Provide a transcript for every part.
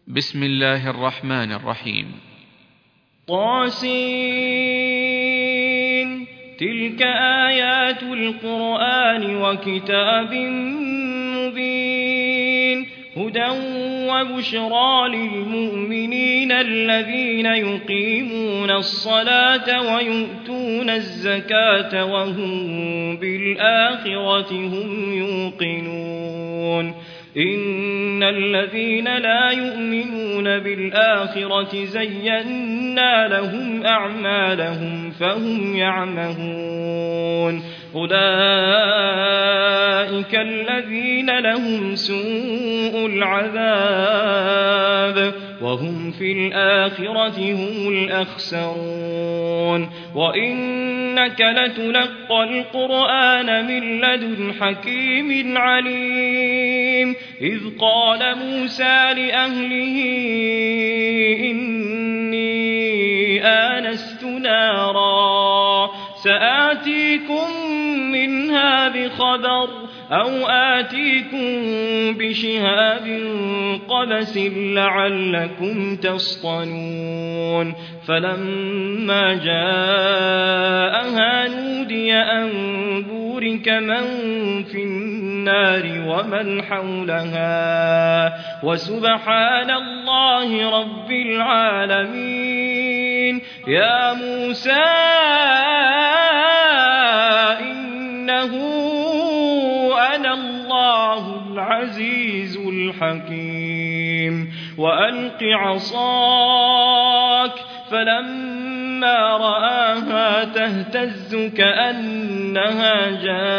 بسم الله الرحمن الرحيم. طاسين. تلك آيات القرآن وكتاب مبين هدى وبشرى للمؤمنين الذين يقيمون الصلاة ويؤتون الزكاة وهم بالآخرة هم يوقنون. إن الذين لا يؤمنون بالآخرة زينا لهم أعمالهم فهم يعمهون. أولئك الذين لهم سوء العذاب وهم في الآخرة هم الأخسرون. وإنك لتلقى القرآن من لدن حكيم عليم. إذ قال موسى لأهله إني آنست نارا سآتيكم منها بخبر أو آتيكم بشهاب قبس لعلكم تصطلون. فلما جاءها نودي أن بورك من في النار ومن حولها وسبحان الله رب العالمين. يا موسى إنه أنا الله العزيز الحكيم. وألق عصاك فلما رآها تهتز كأنها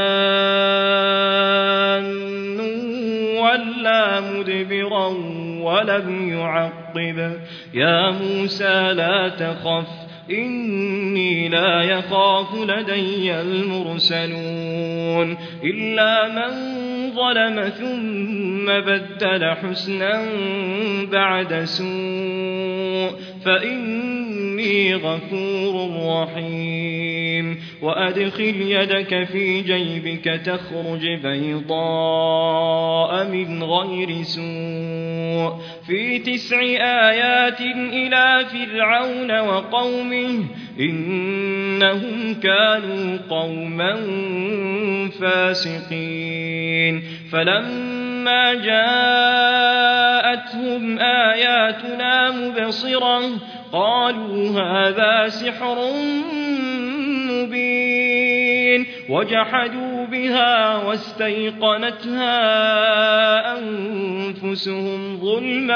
جان ولا مدبرا ولم يعقب. يا موسى لا تخف إني لا يخاف لدي المرسلون. إلا من ظلم ثم بدل حسنا بعد سوء فإني غفور رحيم. وأدخل يدك في جيبك تخرج بيضاء من غير سوء في 9 آيات إلى فرعون وقومه إنهم كانوا قوما فاسقين. فلما جاءتهم آياتنا مبصرة قالوا هذا سحر مبين وجحدوا بها واستيقنتها أنفسهم ظلما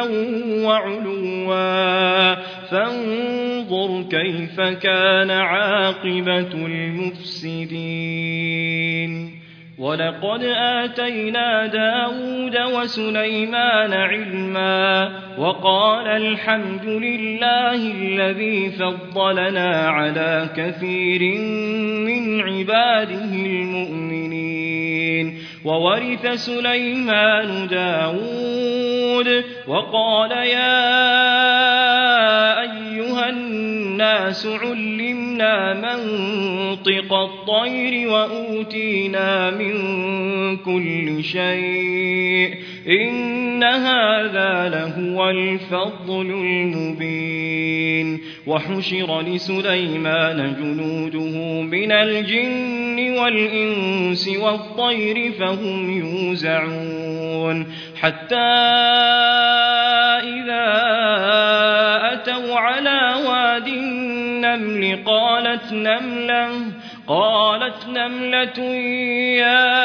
وعلوا فانظر كيف كان عاقبة المفسدين. ولقد آتينا داود وسليمان علما وقال الحمد لله الذي فضلنا على كثير من عباده المؤمنين. وورث سليمان داود وقال يا أيها الناس علمنا منطق الطير وأوتينا من كل شيء إن هذا لهو الفضل المبين. وحشر لسليمان جنوده من الجن والإنس والطير فهم يوزعون. حتى إذا أتوا على واد النمل قالت نملة يا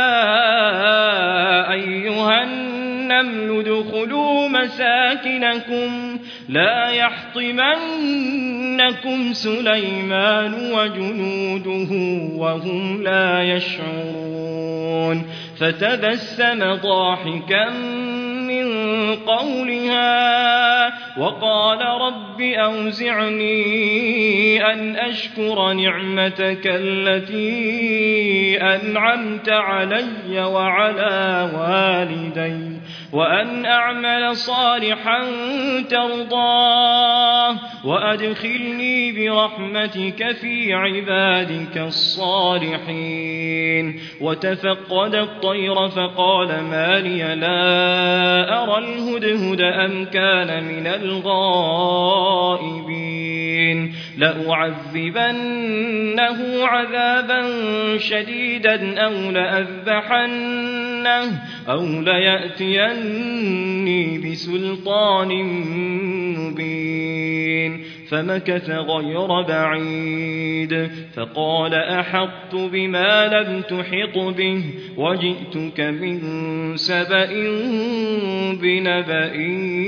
أيها النمل ادخلوا مساكنكم لا يحطمنكم سليمان وجنوده وهم لا يشعرون. فتبسم ضاحكا من قولها وقال رب أوزعني أن أشكر نعمتك التي أنعمت علي وعلى والدي وأن أعمل صالحا ترضاه وأدخلني برحمتك في عبادك الصالحين وتفقد الطير فقال ما لي لا أرى الهدهد أم كان من الغائبين لأعذبنه عذابا شديدا أو ليأتيني بسلطان مبين فمكث غير بعيد فقال أحطت بما لم تحط به وجئتك من سبأ بنبأ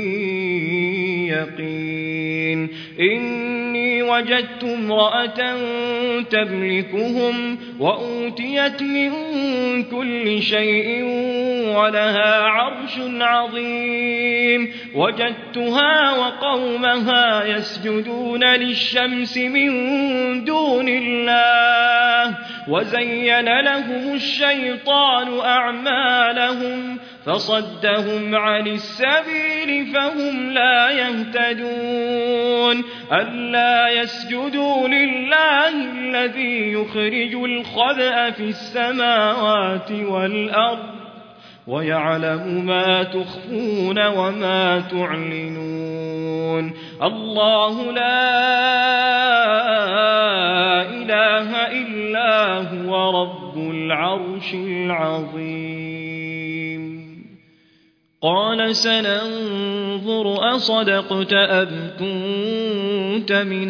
يقين إني وجدت امرأة تملكهم وأوتيت من كل شيء ولها عرش عظيم وجدتها وقومها يسجدون للشمس من دون الله وزين لهم الشيطان أعمالهم فصدهم عن السبيل فهم لا يهتدون ألا يسجدوا لله الذي يخرج الخبأ في السماوات والأرض ويعلم ما تخفون وما تعلنون الله لا إله إلا هو رب العرش العظيم قال سننظر أصدقت أم كنت من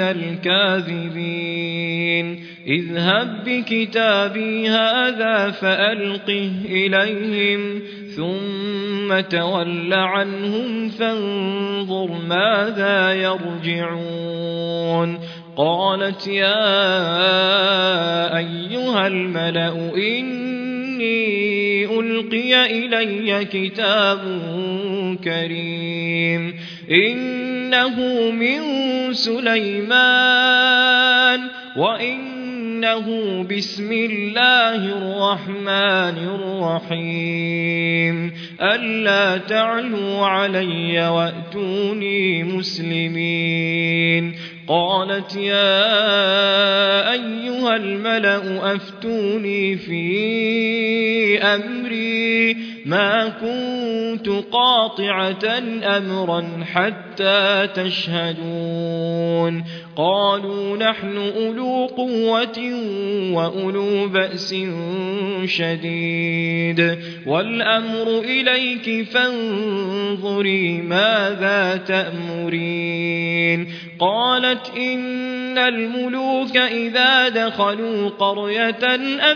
الكاذبين اذهب بكتابي هذا فألقه إليهم ثم تول عنهم فانظر ماذا يرجعون قالت يا أيها الملأ إني ألقي إلي كتاب كريم إنه من سليمان وإنه بسم الله الرحمن الرحيم ألا تعلوا علي وأتوني مسلمين قالت يا أيها الملأ أفتوني في أمري ما كنت قاطعة أمرا حتى تشهدون قالوا نحن أولو قوة وأولو بأس شديد والأمر إليك فانظري ماذا تأمرين قالت إن الملوك إذا دخلوا قرية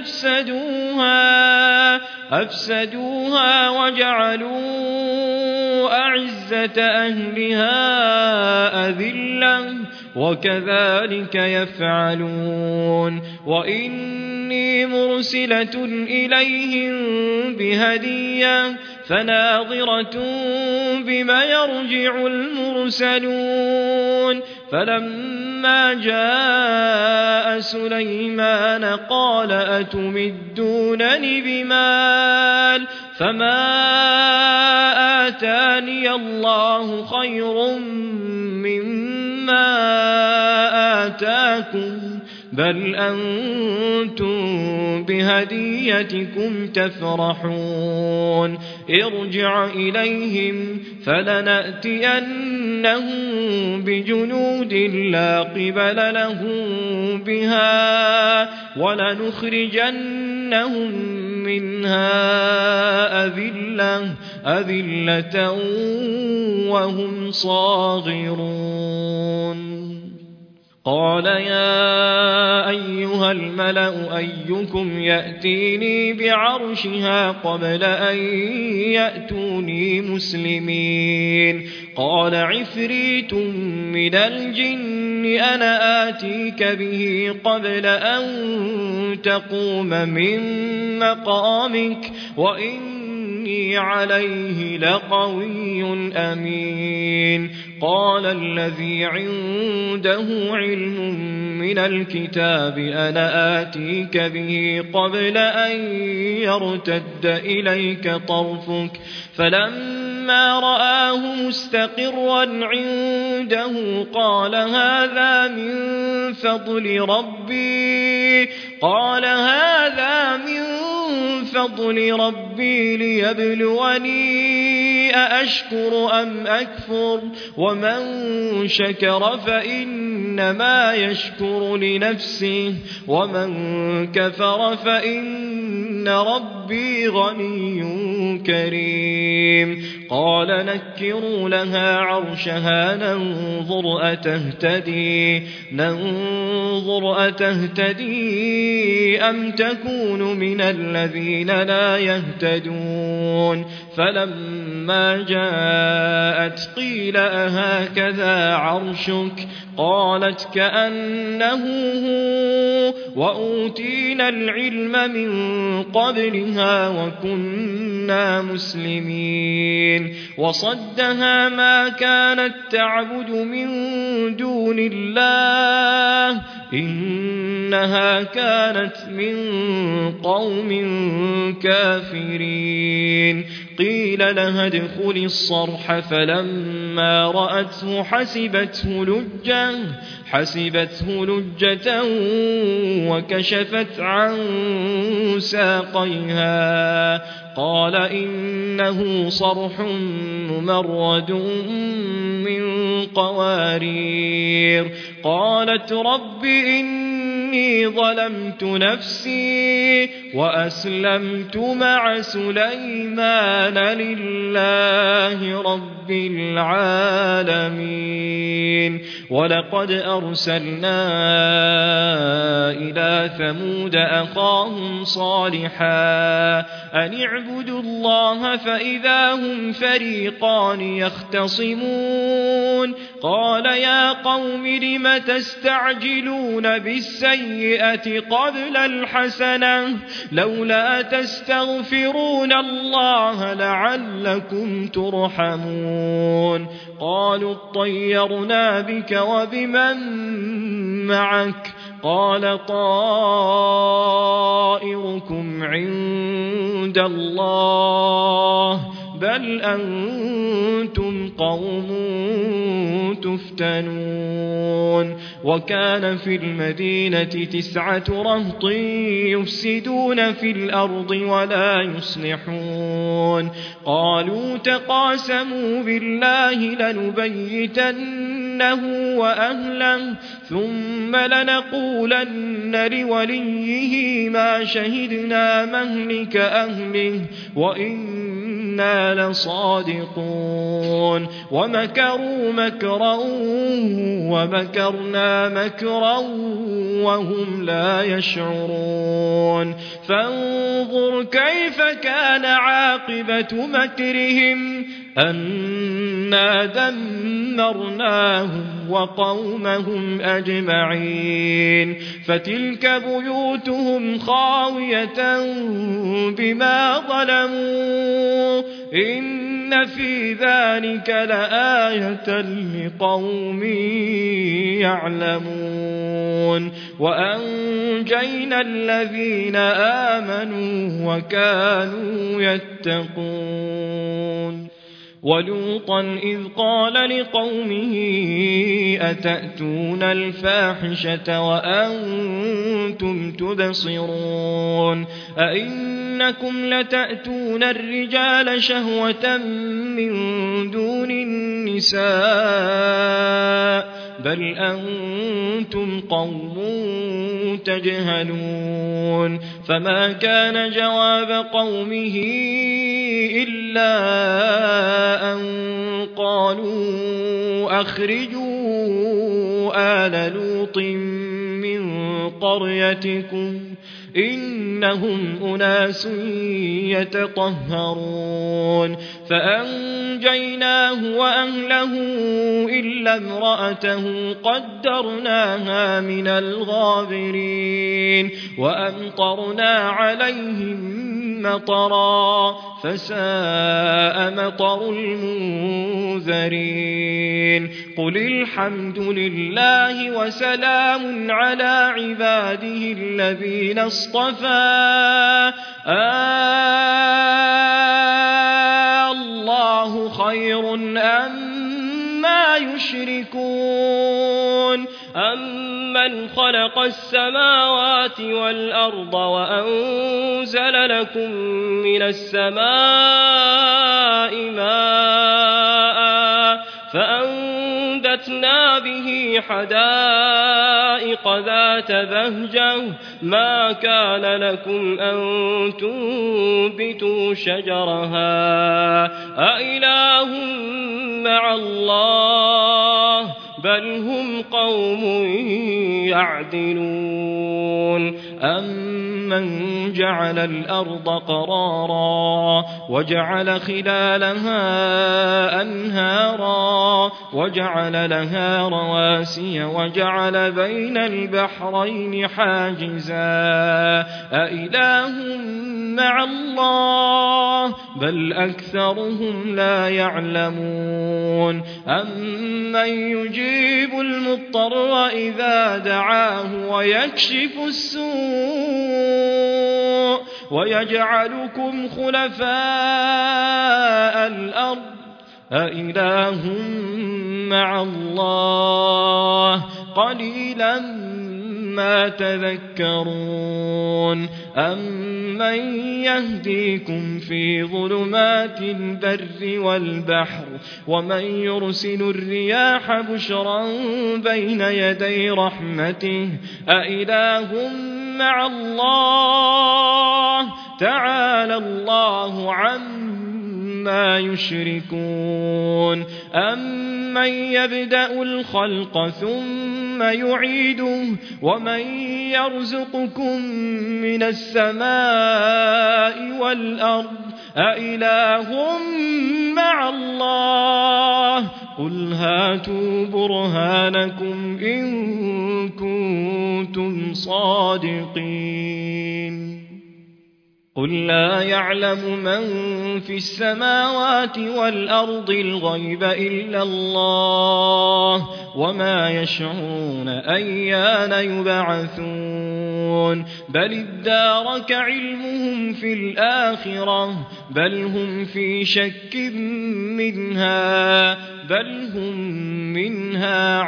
أفسدوها وجعلوا أعزة أهلها أذلة وكذلك يفعلون وإني مرسلة إليهم بهدية فناظرة بما يرجع المرسلون فلما جاء سليمان قال أتمدونني بمال فما آتاني الله خير مما آتاكم بل أنتم بهديتكم تفرحون ارجع إليهم فلنأتينهم بجنود لا قبل لهم بها ولنخرجنهم منها أذلة وهم صاغرون قال يا أيها الملأ أيكم يأتيني بعرشها قبل أن يأتوني مسلمين قال عفريت من الجن أنا آتيك به قبل أن تقوم من مقامك وإني وإني عليه لقوي أمين. قال الذي عنده علم من الكتاب أنا آتيك به قبل أن يرتد إليك طرفك فلما رآه مستقرا عنده قال هذا من فضل ربي ليبلوني أأشكر أم أكفر ومن شكر فإنما يشكر لنفسه ومن كفر فإن ربي غني كريم. قال نكروا لها عرشها ننظر أتهتدي أم تكون من الذين لا يهتدون. فلما جاءت قيل أهكذا عرشك قالت كأنه هو وأوتينا العلم من قبلها وكنا مسلمين. وصدها ما كانت تعبد من دون الله إنها كانت من قوم كافرين. قيل لها ادخل الصرح فلما رأته حسبته لجة وكشفت عن ساقيها قال إنه صرح ممرد من قوارير. قالت رب إني ظلمت نفسي وأسلمت مع سليمان لله رب العالمين. ولقد أرسلنا إلى ثمود أخاهم صالحا أن اعبدوا الله فإذا هم فريقان يختصمون. قال يا قوم لم تستعجلون بالسيئة قبل الحسنة لولا تستغفرون الله لعلكم ترحمون. قالوا اطيرنا بك وبمن معك قال طائركم عند الله بل أنتم قوم تفتنون. وكان في المدينة 9 رهط يفسدون في الأرض ولا يصلحون. قالوا تقاسموا بالله لنبيتنه وأهله ثم لنقولن لوليه ما شهدنا مهلك أهله وإنا لصادقون. ومكروا مكرا ومكرنا مكرا وهم لا يشعرون. فانظر كيف كان عاقبة مكرهم أنا دمرناهم وقومهم أجمعين. فتلك بيوتهم خاوية بما ظلموا إن في ذلك لآية لقوم يعلمون. وأنجينا الذين آمنوا وكانوا يتقون. ولوطا إذ قال لقومه أتأتون الفاحشة وأنتم تبصرون أئنكم لتأتون الرجال شهوة من دون النساء بل أنتم قوم تجهلون. فما كان جواب قومه إلا أن قالوا أخرجوا آل لوط من قريتكم إنهم أناس يتطهرون فأنجيناه وأهله إلا امرأته قدرناها من الغابرين وأمطرنا عليهم مطرا فساء مطر المنذرين قل الحمد لله وسلام على عباده الذين اصطفى الله خير أما يشركون أمن خلق السماوات والأرض وأنزل لكم من السماء ماء فأنبتنا به حدائق ذات بهجة ما كان لكم أن تنبتوا شجرها أإله مع الله بل هم قوم يعدلون أمن جعل الأرض قرارا وجعل خلالها أنهارا وجعل لها رواسي وجعل بين البحرين حاجزا أإله مع الله بل أكثرهم لا يعلمون أمن يجيب المضطر إذا دعاه ويكشف السوء ويجعلكم خلفاء الأرض أإله مع الله قليلا ما تذكرون أمن يهديكم في ظلمات البر والبحر ومن يرسل الرياح بشرا بين يدي رحمته أإله مع الله تعالى الله عما يشركون أمن يبدأ الخلق ثم يعيده ومن يرزقكم من السماء والأرض أإله مع الله قل هاتوا برهانكم إن كنتم صادقين قل لا يعلم من في السماوات والأرض الغيب إلا الله وما يشعرون أيان يبعثون بل ادارك علمهم في الآخرة بل هم في شك منها بل هم منها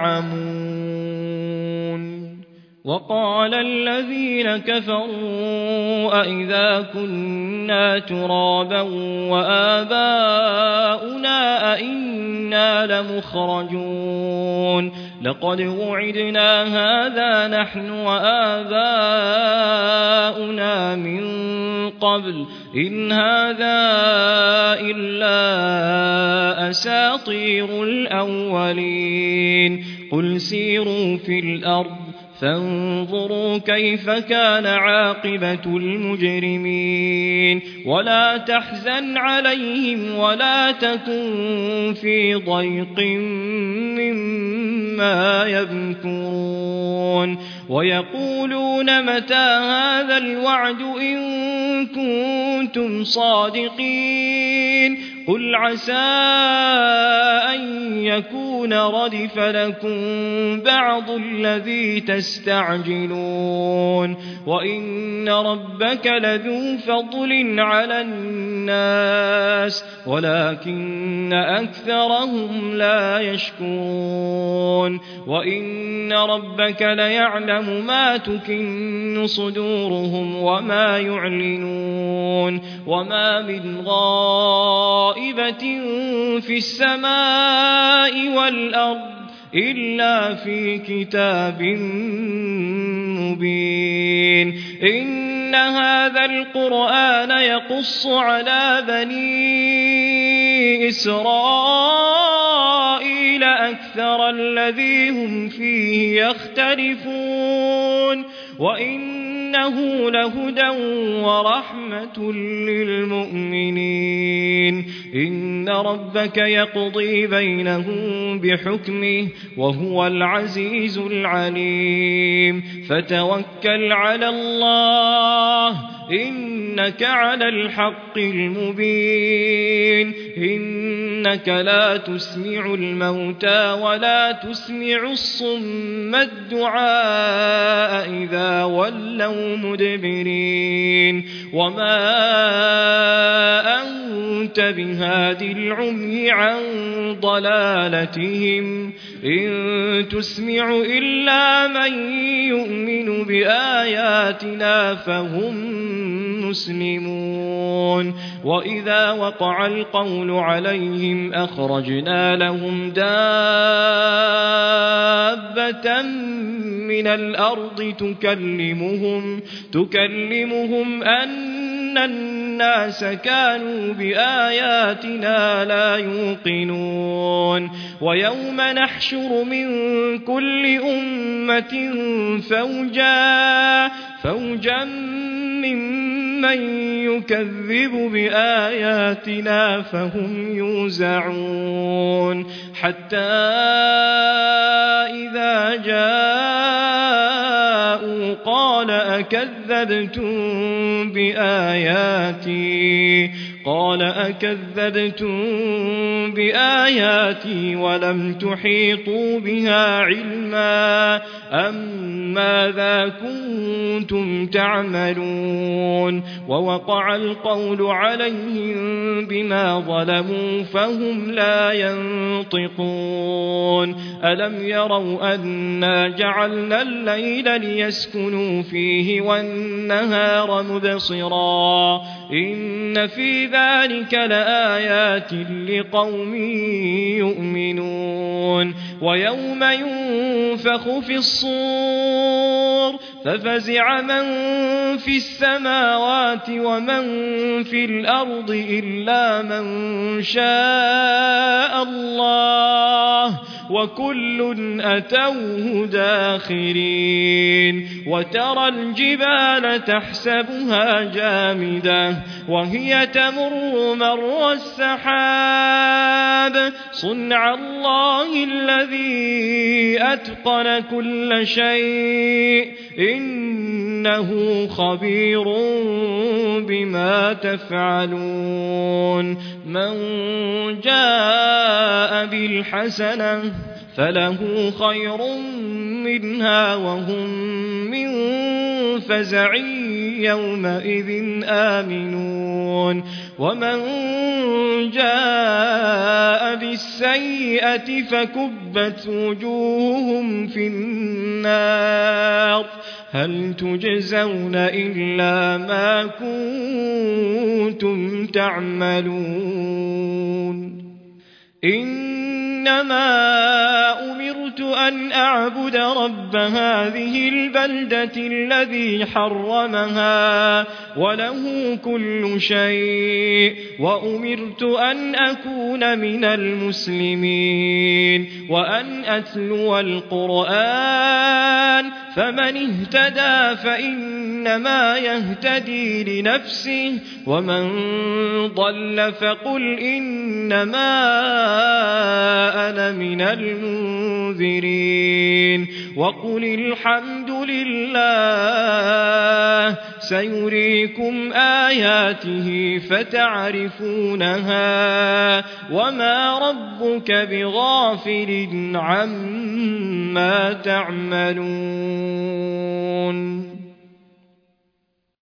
عمون وقال الذين كفروا أئذا كنا ترابا وآباؤنا أئنا لمخرجون لقد وعدنا هذا نحن وآباؤنا من قبل إن هذا إلا أساطير الأولين قل سيروا في الأرض فانظروا كيف كان عاقبة المجرمين ولا تحزن عليهم ولا تكن في ضيق مما يمكرون ويقولون متى هذا الوعد إن كنتم صادقين قل عسى أن يكون ردف لكم بعض الذي تستعجلون وإن ربك لذو فضل على الناس ولكن أكثرهم لا يشكرون وإن ربك ليعلم ما تكن صدورهم وما يعلنون وما من غائبة في السماء والأرض إلا في كتاب مبين إن هذا القرآن يقص على بني إسرائيل أكثر الذي هم فيه يختلفون وإنه لهدى ورحمة للمؤمنين إن ربك يقضي بينهم بحكمه وهو العزيز العليم فتوكل على الله إنك على الحق المبين إنك لا تسمع الموتى ولا تسمع الصم الدعاء إذا ولوا مدبرين وما أنت بهاد العمي عن ضلالتهم إن تسمع إلا من يؤمن بآياتنا فهم مسلمون وإذا وقع القول عليهم أخرجنا لهم دابة من الأرض تكلمهم أن الناس كانوا بآياتنا لا يوقنون ويوم نحشر من كل أمة فوجا ممن يكذب بآياتنا فهم يوزعون حتى إذا جاءوا قال أكذبتم بآياتي ولم تحيطوا بها علما أم ماذا كنتم تعملون ووقع القول عليهم بما ظلموا فهم لا ينطقون ألم يروا أنا جعلنا الليل ليسكنوا فيه والنهار مبصرا إن في ذلك لآيات لقوم يؤمنون ويوم ينفخ في الصور ففزع من في السماوات ومن في الأرض إلا من شاء الله وكل أتوه داخرين وترى الجبال تحسبها جامدة وهي تمر مر السحاب صنع الله الذي أتقن كل شيء إنه خبير بما تفعلون من جاء بالحسنة فله خير منها وهم من فزع يومئذ آمنون ومن جاء بالسيئة فكبت وجوههم في النار هل تجزون إلا ما كنتم تعملون إنما أمرت أن أعبد رب هذه البلدة الذي حرمها وله كل شيء وأمرت أن أكون من المسلمين وأن أتلو القرآن فمن اهتدى فإنما يهتدي لنفسه ومن ضل فقل إنما أنا من المنذرين وقل الحمد لله سيريكم آياته فتعرفونها وما ربك بغافل عما تعملون